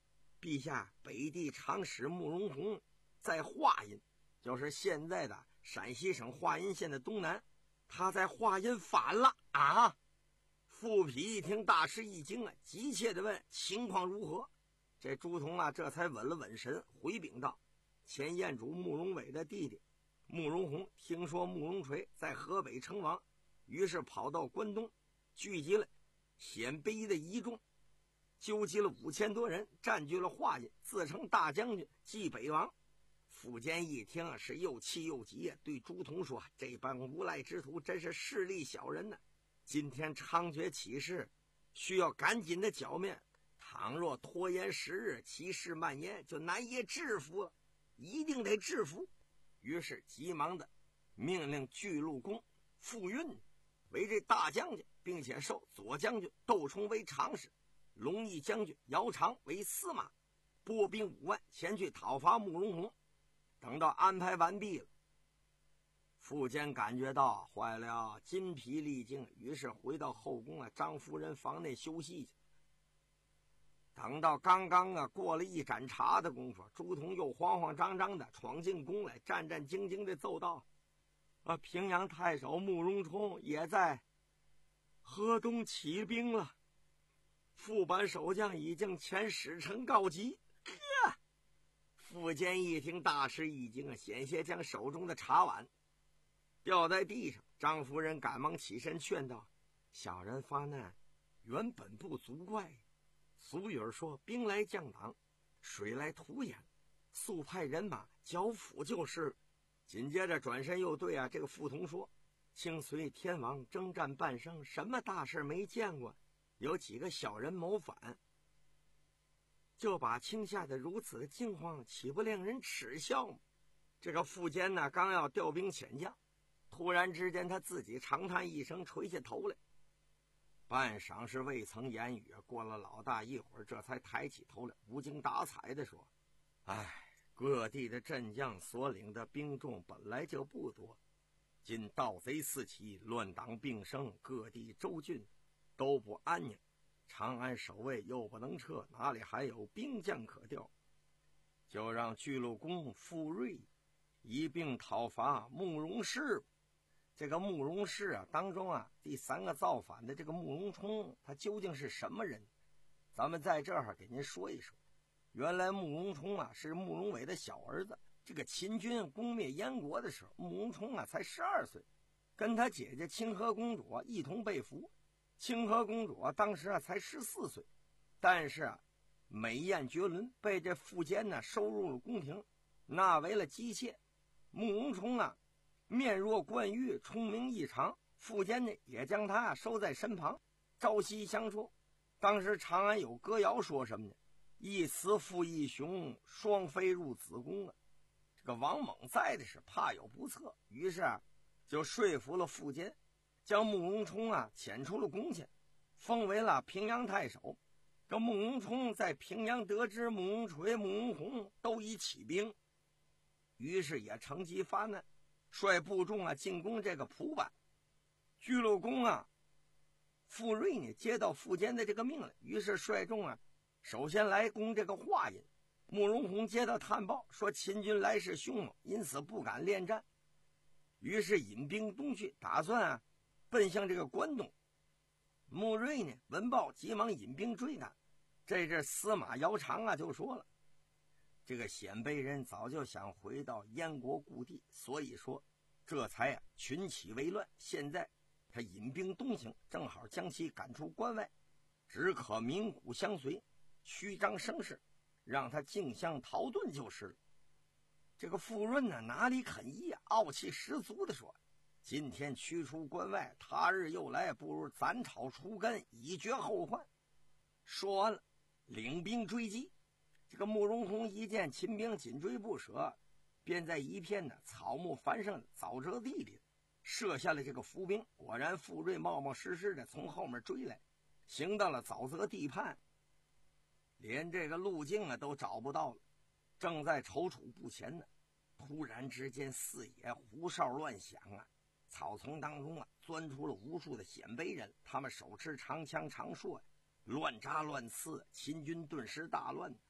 陛下北地长史慕容宏在华阴，就是现在的陕西省华阴县的东南，他在华阴反了啊！傅丕一听大吃一惊啊，急切地问情况如何。这朱仝啊这才稳了稳神，回禀道：前燕主慕容伟的弟弟慕容宏听说慕容垂在河北称王，于是跑到关东，聚集了鲜卑的一众，纠集了五千多人，占据了华阴，自称大将军，即北王。苻坚一听是又气又急，对朱仝说：这帮无赖之徒真是势利小人呢！今天猖獗起事，需要赶紧的剿灭，倘若拖延时日，其事蔓延，就难以制服了，一定得制服。于是急忙的命令巨鹿公傅运为这大将军，并且授左将军窦冲为长史，龙翼将军姚常为司马，拨兵五万前去讨伐慕容宏。等到安排完毕了，苻坚感觉到坏了，筋疲力尽，于是回到后宫啊张夫人房内休息去。等到刚刚啊过了一盏茶的功夫，朱仝又慌慌张张的闯进宫来，战战兢兢的奏道：啊，平阳太守慕容冲也在河东起兵了，副班守将已经遣使臣告急。呵，苻坚一听大吃一惊啊，险些将手中的茶碗掉在地上。张夫人赶忙起身劝道：小人发难原本不足怪，俗语说兵来将挡，水来土掩，速派人马剿抚就是。紧接着转身又对啊这个傅彤说：卿随天王征战半生，什么大事没见过，有几个小人谋反，就把卿下的如此的惊慌，岂不令人耻笑吗？这个苻坚呢刚要调兵遣将，突然之间他自己长叹一声，垂下头来，半晌是未曾言语。过了老大一会儿，这才抬起头来，无精打采地说：哎，各地的镇将所领的兵众本来就不多，今盗贼四起，乱党并生，各地州郡都不安宁，长安守卫又不能撤，哪里还有兵将可调？就让巨鹿公傅瑞一并讨伐慕容氏。这个慕容氏啊当中啊第三个造反的这个慕容冲，他究竟是什么人？咱们在这儿给您说一说。原来慕容冲啊是慕容伟的小儿子，这个秦军攻灭燕国的时候，慕容冲啊才十二岁，跟他姐姐清河公主啊一同被俘。清河公主啊当时啊才十四岁，但是啊美艳绝伦，被这苻坚呢收入了宫廷，纳为了姬妾。慕容冲啊面若冠玉，聪明异常，苻坚呢也将他收在身旁，朝夕相处。当时长安有歌谣说什么呢？一雌负一雄，双飞入子宫啊。这个王猛在的是怕有不测，于是啊就说服了苻坚，将慕容冲啊遣出了宫去，封为了平阳太守。这慕容冲在平阳得知慕容垂、慕容宏都已起兵，于是也乘机发难，率部众啊进攻这个蒲坂。巨鹿公啊傅瑞呢接到苻坚的这个命令，于是率众啊首先来攻这个华阴。慕容宏接到探报说秦军来势凶猛，因此不敢恋战，于是引兵东去，打算啊奔向这个关东。穆瑞呢闻报急忙引兵追赶。这阵司马姚常啊就说了，这个鲜卑人早就想回到燕国故地，所以说这才啊群起为乱，现在他引兵东行，正好将其赶出关外，只可鸣鼓相随，虚张声势，让他竞相逃遁就是了。这个傅润呢哪里肯依啊，傲气十足的说，今天驱出关外，他日又来，不如斩草除根，以绝后患。说完了，领兵追击。这个慕容宏一见秦兵紧追不舍，便在一片的草木繁盛的沼泽地里设下了这个伏兵。果然傅瑞冒冒失失的从后面追来，行到了沼泽地畔，连这个路径啊都找不到了，正在踌躇不前呢。突然之间四野胡哨乱响啊，草丛当中啊钻出了无数的鲜卑人，他们手持长枪长槊，乱扎乱刺，秦军顿时大乱。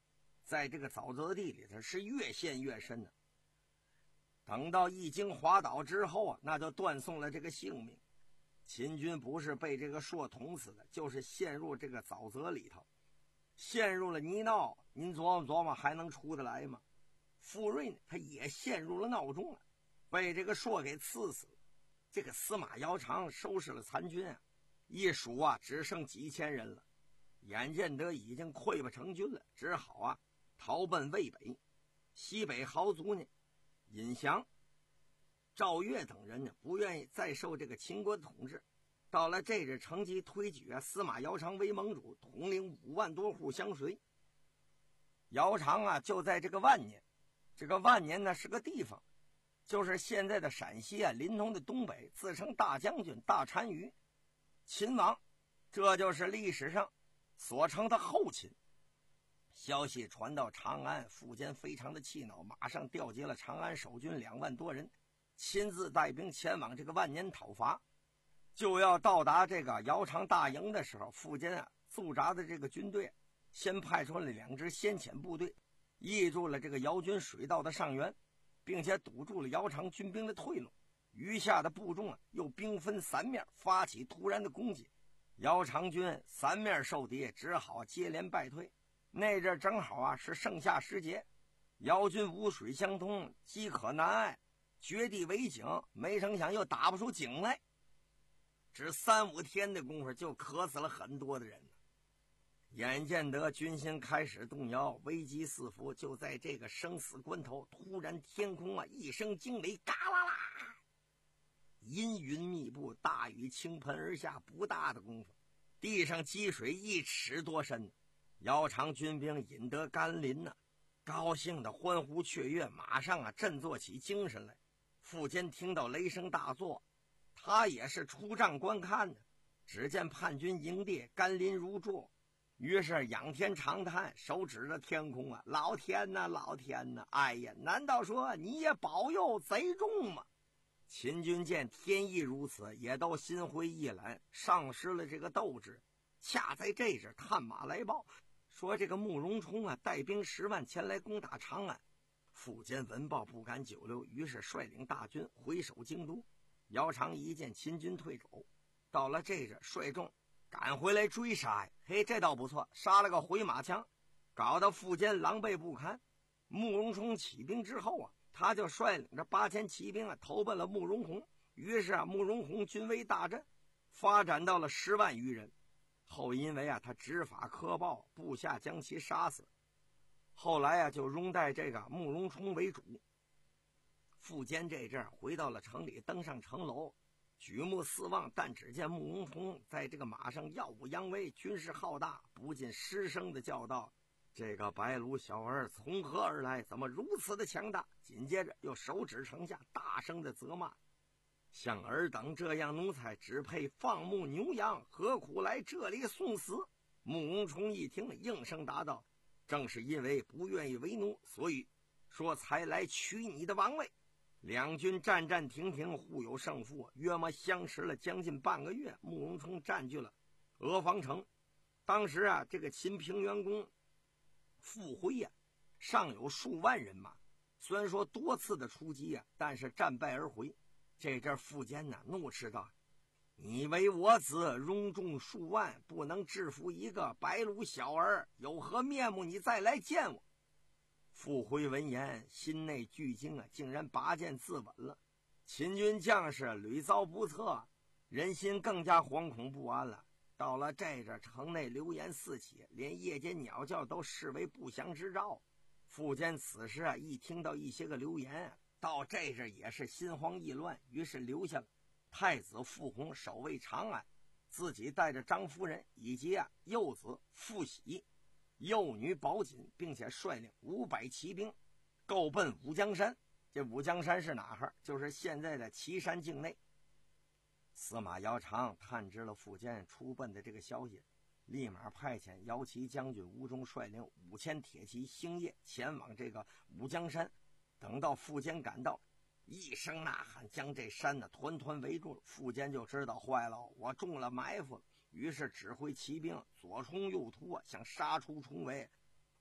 在这个沼泽地里头是越陷越深的。等到一经滑倒之后啊，那就断送了这个性命。秦军不是被这个槊捅死的，就是陷入这个沼泽里头，陷入了泥淖。您琢磨琢磨，还能出得来吗？傅瑞呢，他也陷入了淖中了，被这个槊给刺死。这个司马遥长收拾了残军啊，一数啊，只剩几千人了。眼见得已经溃不成军了，只好啊逃奔渭北。西北豪族呢，尹祥、赵越等人呢，不愿意再受这个秦国统治。到了这日，乘机推举啊司马遥长为盟主，统领五万多户相随。遥长啊，就在这个万年，这个万年呢是个地方，就是现在的陕西啊临潼的东北，自称大将军、大单于。秦王，这就是历史上所称的后秦。消息传到长安，苻坚非常的气恼，马上调集了长安守军两万多人，亲自带兵前往这个万年讨伐。就要到达这个遥长大营的时候，苻坚啊驻扎的这个军队先派出了两支先遣部队，抑住了这个遥军水道的上源，并且堵住了遥长军兵的退路。余下的部众啊又兵分三面发起突然的攻击，遥长军三面受敌，只好接连败退。那阵正好啊是盛夏时节，遥军无水相通，饥渴难挨，绝地为井，没成想又打不出井来。只三五天的功夫就渴死了很多的人呢。眼见得军心开始动摇，危机四伏，就在这个生死关头，突然天空啊一声惊雷，嘎啦啦，阴云密布，大雨倾盆而下。不大的功夫，地上积水一尺多深。遥长军兵引得甘霖呐、啊，高兴的欢呼雀跃，马上啊振作起精神来。苻坚听到雷声大作，他也是出帐观看的，只见叛军营地甘霖如注，于是仰天长叹，手指着天空啊，老天哪，老天哪！哎呀，难道说你也保佑贼众吗？秦军见天意如此，也都心灰意懒，丧失了这个斗志。恰在这时，探马来报说这个慕容冲啊带兵十万前来攻打长安。苻坚闻报不敢久留，于是率领大军回守京都。遥长一见秦军退走，到了这时率众赶回来追杀呀！嘿，这倒不错，杀了个回马枪，搞得苻坚狼狈不堪。慕容冲起兵之后啊，他就率领着八千骑兵啊投奔了慕容宏。于是啊，慕容宏军威大振，发展到了十万余人。后因为啊他执法苛暴，部下将其杀死。后来啊就拥戴这个慕容冲为主。苻坚这阵回到了城里，登上城楼，举目四望，但只见慕容冲在这个马上耀武扬威，军势浩大，不禁失声的叫道：“这个白卢小儿从何而来？怎么如此的强大？”紧接着又手指城下，大声的责骂：“像尔等这样奴才，只配放牧牛羊，何苦来这里送死？”慕容冲一听，应声答道：“正是因为不愿意为奴，所以说才来取你的王位。”两军战战停停，互有胜负，约莫相持了将近半个月。慕容冲占据了阿房城。当时啊，这个秦平原公傅辉呀、啊，尚有数万人马，虽然说多次的出击啊，但是战败而回。这阵苻坚呢，怒斥道：“你为我子戎众数万，不能制服一个白卢小儿，有何面目你再来见我？”傅辉闻言，心内巨惊啊，竟然拔剑自刎了。秦军将士屡遭不测，人心更加惶恐不安了。到了这阵，城内流言四起，连夜间鸟叫都视为不祥之兆。苻坚此时啊，一听到一些个流言，到这阵也是心慌意乱，于是留下了太子傅弘守卫长安，自己带着张夫人以及啊幼子傅喜、幼女宝锦，并且率领五百骑兵够奔武江山。这武江山是哪哈？就是现在的岐山境内。司马遥长探知了苻坚出奔的这个消息，立马派遣骠骑将军吴忠率领五千铁骑星夜前往这个武江山。等到苻坚赶到，一声呐喊，将这山呢团团围住了。苻坚就知道坏了，我中了埋伏了，于是指挥骑兵左冲右突啊，想杀出重围。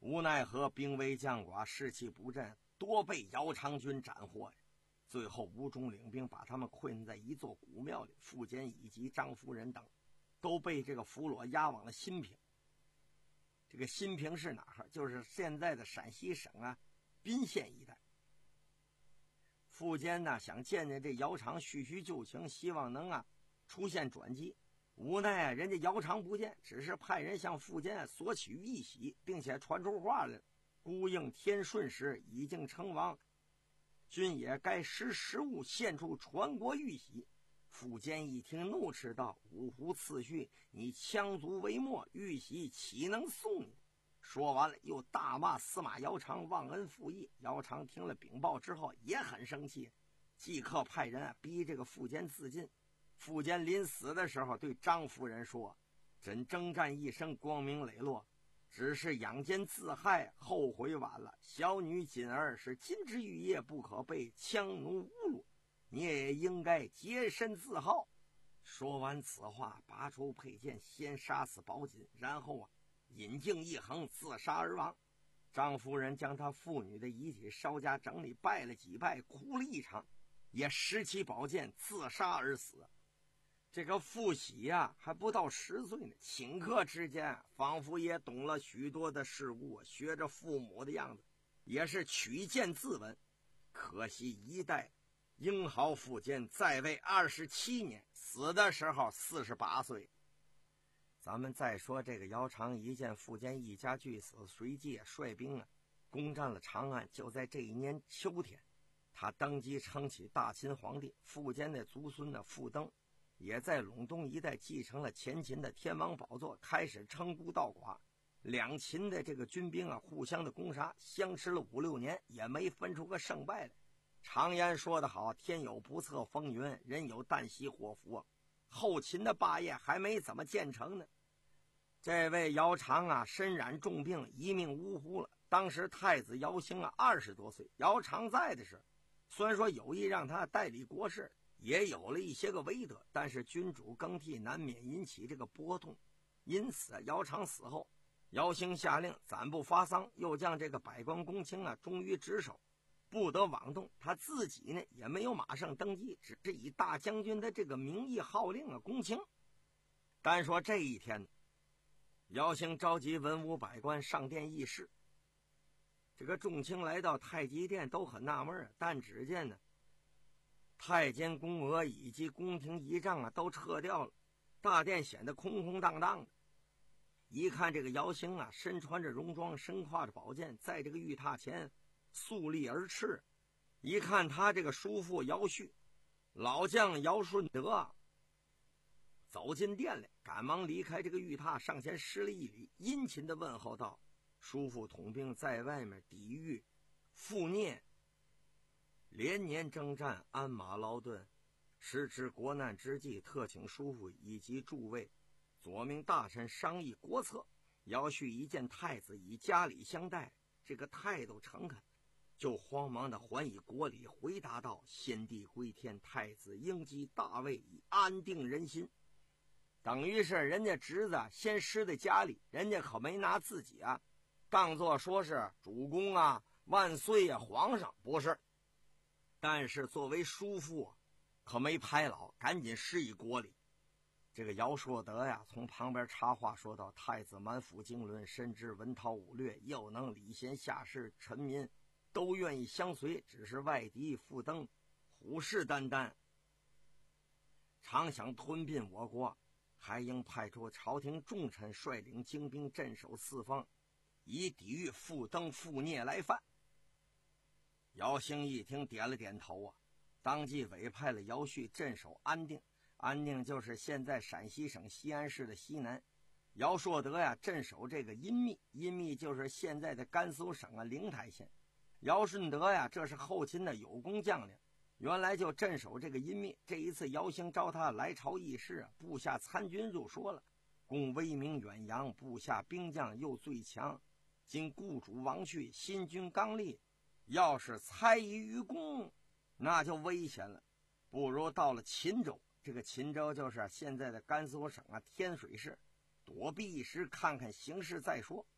无奈何兵微将寡，士气不振，多被姚长军斩获呀。最后吴忠领兵把他们困在一座古庙里，傅坚以及张夫人等都被这个俘虏押往了新平。这个新平是哪儿？就是现在的陕西省啊宾县一带。傅坚呢想见见这姚长叙叙旧情，希望能啊出现转机。无奈啊人家姚长不见，只是派人向傅坚索取玉玺，并且传出话来，孤应天顺时已经称王，君也该识时务，献出传国玉玺。傅坚一听怒斥道：五湖刺序，你羌族为末，玉玺岂能送你？说完了又大骂司马姚长忘恩负义。姚长听了禀报之后也很生气，即刻派人啊逼这个傅坚自尽。傅坚临死的时候对张夫人说：朕征战一生，光明磊落，只是养奸自害，后悔晚了。小女锦儿是金枝玉叶，不可被羌奴侮辱，你也应该洁身自好。说完此话，拔出佩剑，先杀死宝锦，然后啊引颈一横，自杀而亡。张夫人将她父女的遗体稍加整理，拜了几拜，哭了一场，也拾起宝剑自杀而死。这个傅喜呀、啊、还不到十岁呢，顷刻之间仿佛也懂了许多的事物，学着父母的样子，也是取剑自刎。可惜一代英豪傅坚在位二十七年，死的时候四十八岁。咱们再说这个姚长一见傅坚一家俱死，随即率兵啊攻占了长安。就在这一年秋天，他登基称起大秦皇帝。傅坚的族孙的傅登也在陇东一带继承了前秦的天王宝座，开始称孤道寡。两秦的这个军兵啊互相的攻杀，相持了五六年也没分出个胜败来。常言说得好，天有不测风云，人有旦夕祸福。后秦的霸业还没怎么建成呢。这位姚长啊身染重病，一命呜呼了。当时太子姚兴啊二十多岁，姚长在的时候，虽然说有意让他代理国事，也有了一些个威德，但是君主更替难免引起这个波动。因此姚长死后，姚兴下令暂不发丧，又将这个百官公卿啊忠于职守，不得妄动。他自己呢也没有马上登基，只是以大将军的这个名义号令啊公卿。单说这一天，姚兴召集文武百官上殿议事。这个众卿来到太极殿都很纳闷，但只见呢太监宫娥以及宫廷仪仗啊都撤掉了，大殿显得空空荡荡的。一看这个姚兴啊身穿着戎装，身挎着宝剑，在这个玉榻前肃立而赤。一看他这个叔父姚绪，老将姚顺德走进殿来，赶忙离开这个玉榻，上前施了一礼，殷勤的问候道：叔父统兵在外面抵御覆孽，连年征战，鞍马劳顿，时值国难之际，特请叔父以及诸位左明大臣商议国策。姚绪一见太子以家礼相待，这个态度诚恳，就慌忙的还以国礼，回答道：先帝归天，太子应继大位，以安定人心。等于是人家侄子先施的家礼，人家可没拿自己啊当作说是主公啊万岁啊皇上，不是。但是作为叔父啊可没拍老，赶紧施以国礼。这个姚硕德呀从旁边插话说道：太子满腹经纶，深知文韬武略，又能礼贤下士，臣民都愿意相随，只是外敌傅登虎视眈眈，常想吞并我国，还应派出朝廷重臣率领精兵镇守四方，以抵御傅登覆孽来犯。姚兴一听点了点头啊，当即委派了姚绪镇守安定。安定就是现在陕西省西安市的西南。姚硕德呀镇守这个阴密，阴密就是现在的甘肃省啊灵台县。姚顺德呀这是后秦的有功将领，原来就镇守这个阴密。这一次姚兴召他来朝议事啊，部下参军就说了：公威名远扬，部下兵将又最强，今故主亡去，新军刚立，要是猜疑于公，那就危险了，不如到了秦州。这个秦州就是现在的甘肃省啊天水市，躲避一时，看看形势再说。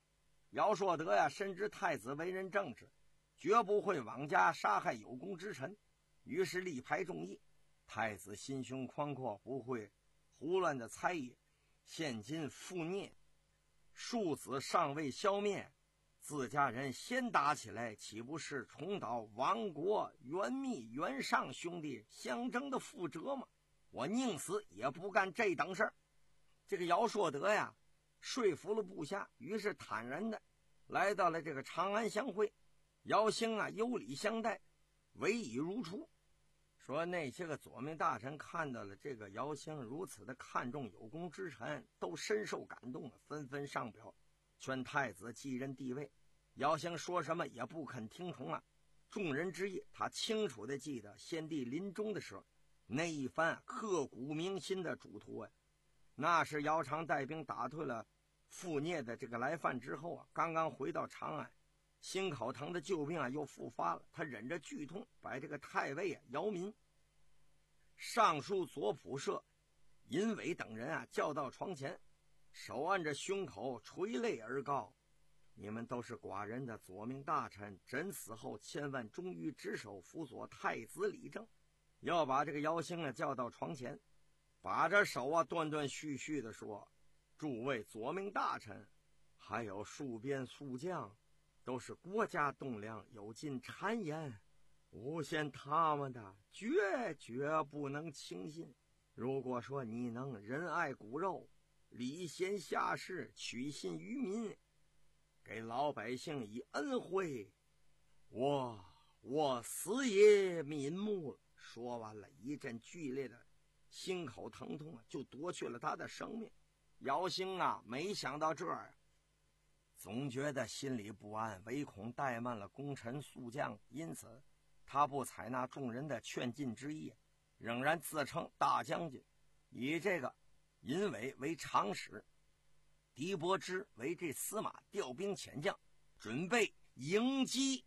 姚硕德呀，深知太子为人正直，绝不会枉家杀害有功之臣，于是力排众议。太子心胸宽阔，不会胡乱的猜疑。现今父孽，庶子尚未消灭，自家人先打起来，岂不是重蹈亡国袁密、袁尚兄弟相争的覆辙吗？我宁死也不干这等事儿。这个姚硕德呀，说服了部下，于是坦然的来到了这个长安相会。姚兴啊，有礼相待，委以如初。说那些个左命大臣看到了这个姚兴如此的看重有功之臣，都深受感动，纷纷上表劝太子继任帝位。姚兴说什么也不肯听从啊。众人之意，他清楚地记得先帝临终的时候那一番刻骨铭心的嘱托呀、啊。那是姚常带兵打退了傅聂的这个来犯之后啊，刚刚回到长安，心口疼的旧病啊又复发了。他忍着剧痛，把这个太尉啊姚民、尚书左仆射尹伟等人啊叫到床前，手按着胸口垂泪而告：你们都是寡人的左命大臣，朕死后千万忠于职守，辅佐太子理政。要把这个姚兴啊叫到床前，把着手啊断断续续的说：诸位左命大臣，还有戍边宿将，都是国家栋梁，有尽谗言，诬陷他们的绝绝不能轻信。如果说你能仁爱骨肉，礼贤下士，取信于民，给老百姓以恩惠，我我死也瞑目了。说完了，一阵剧烈的心口疼痛啊，就夺去了他的生命。姚兴啊，没想到这儿，总觉得心里不安，唯恐怠慢了功臣宿将，因此他不采纳众人的劝进之意，仍然自称大将军，以这个尹伟为长史，狄伯之为这司马，调兵遣将，准备迎击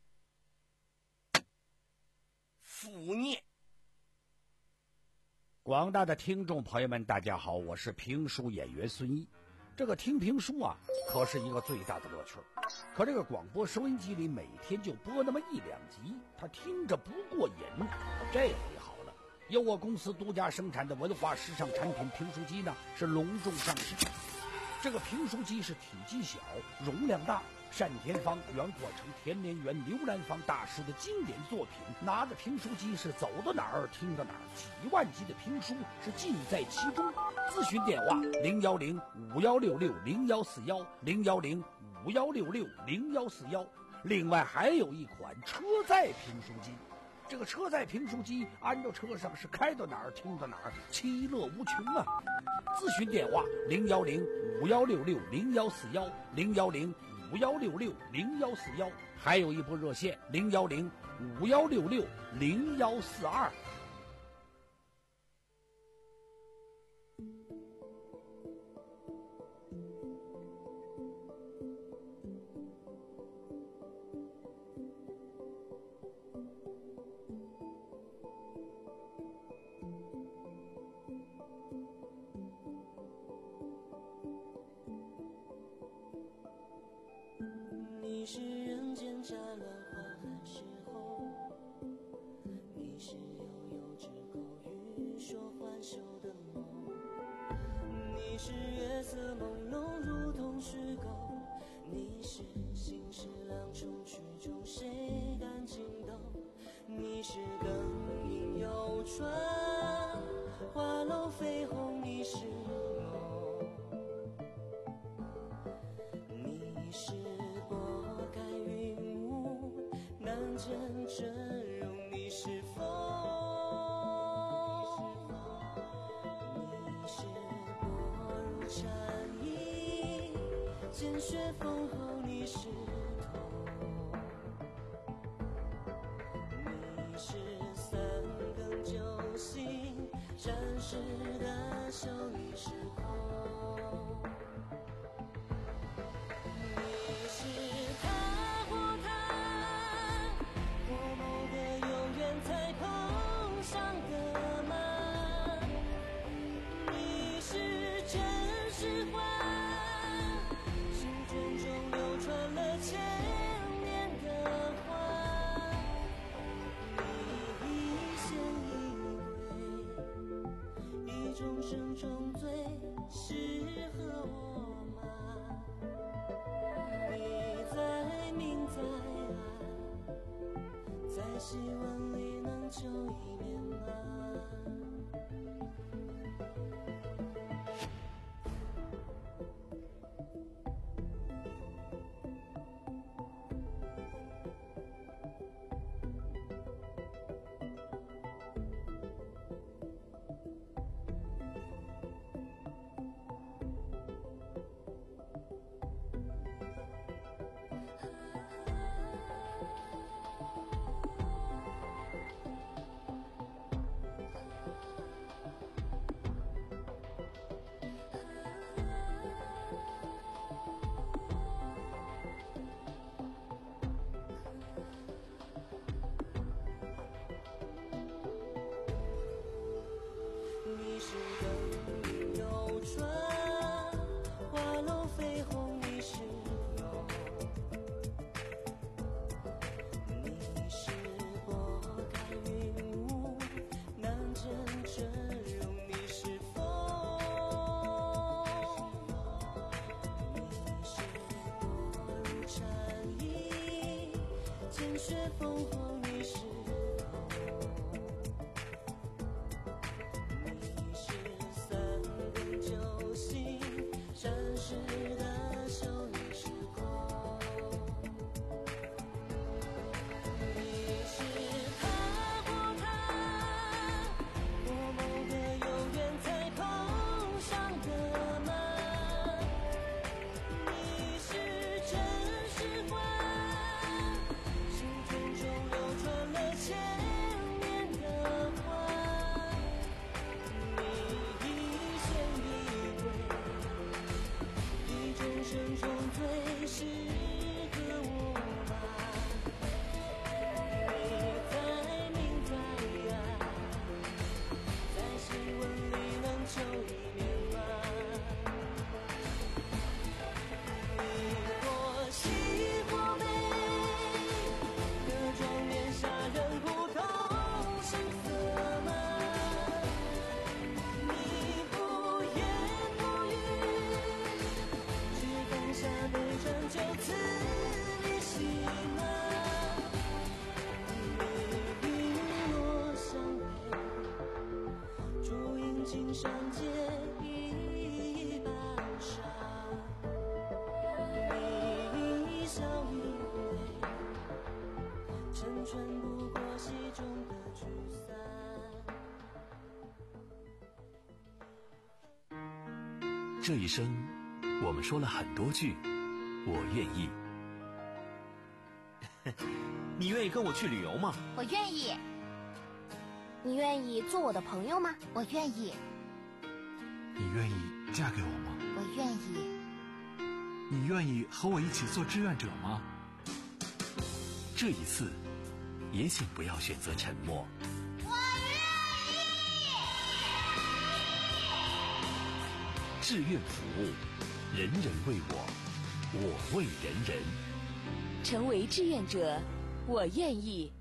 傅聂。 广大的听众朋友们，大家好，我是评书演员孙一。这个听评书啊，可是一个最大的乐趣。可这个广播收音机里每天就播那么一两集，他听着不过瘾。这回好了，由我公司独家生产的文化时尚产品评书机呢，是隆重上市。这个评书机是体积小，容量大，单田芳、袁阔成、田连元、刘兰芳大师的经典作品，拿着评书机是走到哪儿听到哪儿，几万集的评书是尽在其中。咨询电话零幺零五幺六六零幺四幺零幺零五幺六六零幺四幺。另外还有一款车载评书机，这个车载评书机安到车上是开到哪儿听到哪儿，其乐无穷啊！咨询电话零幺零五幺六六零幺四幺零幺零五幺六六零幺四幺，还有一部热线零幺零五幺六六零幺四二。 你是人间乍暖花寒时候，你是悠悠之口欲说还休的梦，你是月色朦胧如同虚构，你是心事两重曲中谁敢惊动，你是灯影游船花楼绯红，你是梦，你是真真容，你是风，你是薄如蝉翼，见雪封后你是痛，你是三更酒醒沾湿的袖，你是空，你是他或他或某个永远才碰上的吗？你是真是幻，心间中流传了中最适合我吗？你在明在暗，在细纹里能求一面吗？你是灯游船，花楼绯红你是友，你是拨开云雾难枕真容，你是风，你是朵如蝉翼见雪枫红，你是闪逝的手，你是空。你是他或他，或某个有缘才碰上的吗？你是真是幻，心田中流传了千年的话。你一现一归，众生中最适合我吗？你在明在暗，在细纹里能求一面吗？你或喜或悲，各种面下人不同声色吗？你不言不语，放下悲伤就此离席吗？你与我相陪，烛影青山结一半沙。你一笑一泪，成全不过戏中的聚散。 这一生我们说了很多句我愿意。 你愿意跟我去旅游吗？ 我愿意。你愿意做我的朋友吗？我愿意。 你愿意嫁给我吗？ 我愿意。 你愿意和我一起做志愿者吗？ 这一次也请不要选择沉默。 我愿意。 志愿服务，人人为我，我为人人。 成为志愿者，我愿意。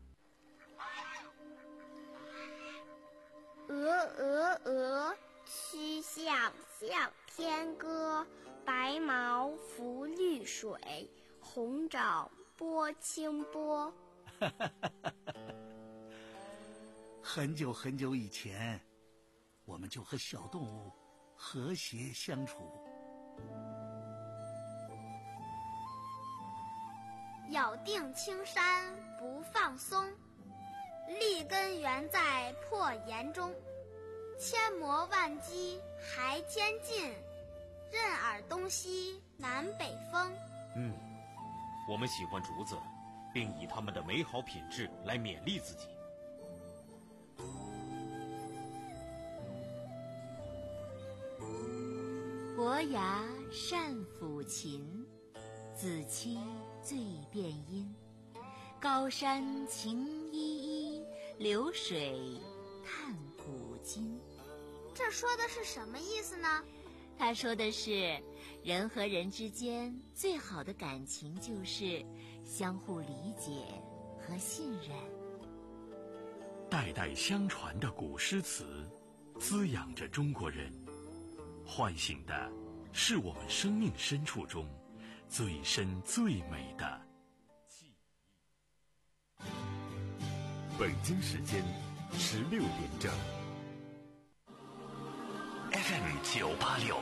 鹅鹅鹅，曲项向天歌。白毛浮绿水，红爪拨清波。 很久很久以前，我们就和小动物和谐相处。 咬定青山不放松，立根原在破岩中。千磨万击还坚劲，任尔东西南北风。 嗯，我们喜欢竹子，并以它们的美好品质来勉励自己。 伯牙善抚琴，子期最辨音。高山晴依依，流水探古今。 这说的是什么意思呢？ 他说的是，人和人之间最好的感情就是相互理解和信任。 代代相传的古诗词， 滋养着中国人，唤醒的是我们生命深处中最深最美的记忆。 北京时间十六点整。 F M 九八六